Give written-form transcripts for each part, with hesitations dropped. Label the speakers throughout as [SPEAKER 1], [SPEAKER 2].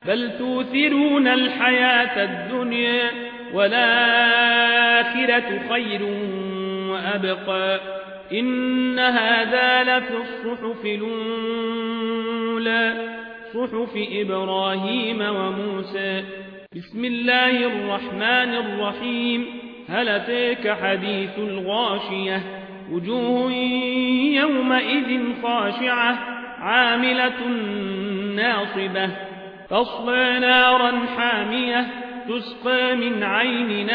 [SPEAKER 1] بل توثرون الحياة الدنيا والآخرة خير وأبقى إن هذا لفي الصحف الأولى صحف إبراهيم وموسى. بسم الله الرحمن الرحيم. هل أتاك حديث الغاشية وجوه يومئذ خاشعة عاملة ناصبة تصلى نارا حامية تسقى من عين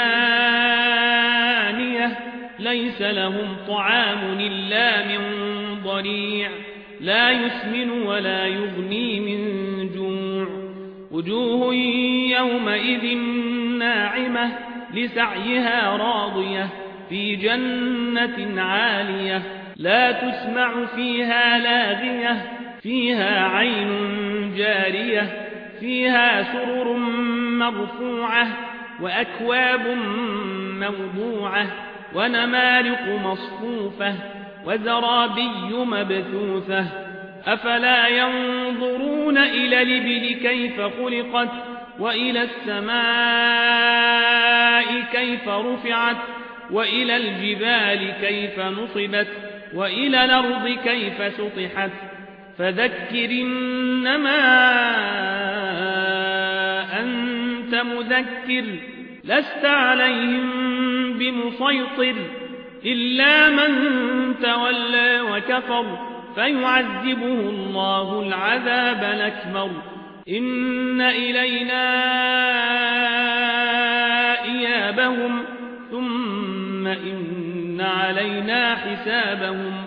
[SPEAKER 1] آنية ليس لهم طعام إلا من ضريع لا يسمن ولا يغني من جوع وجوه يومئذ ناعمة لسعيها راضية في جنة عالية لا تسمع فيها لاغية فيها عين جارية فيها سرر مرفوعة وأكواب موضوعة ونمارق مصفوفة وزرابي مبثوثة أفلا ينظرون إلى الإبل كيف خلقت وإلى السماء كيف رفعت وإلى الجبال كيف نصبت وإلى الأرض كيف سطحت فذكر إنما أنت مذكر لست عليهم بمسيطر إلا من تولى وكفر فيعذبه الله العذاب الأكبر إن إلينا إيابهم ثم إن علينا حسابهم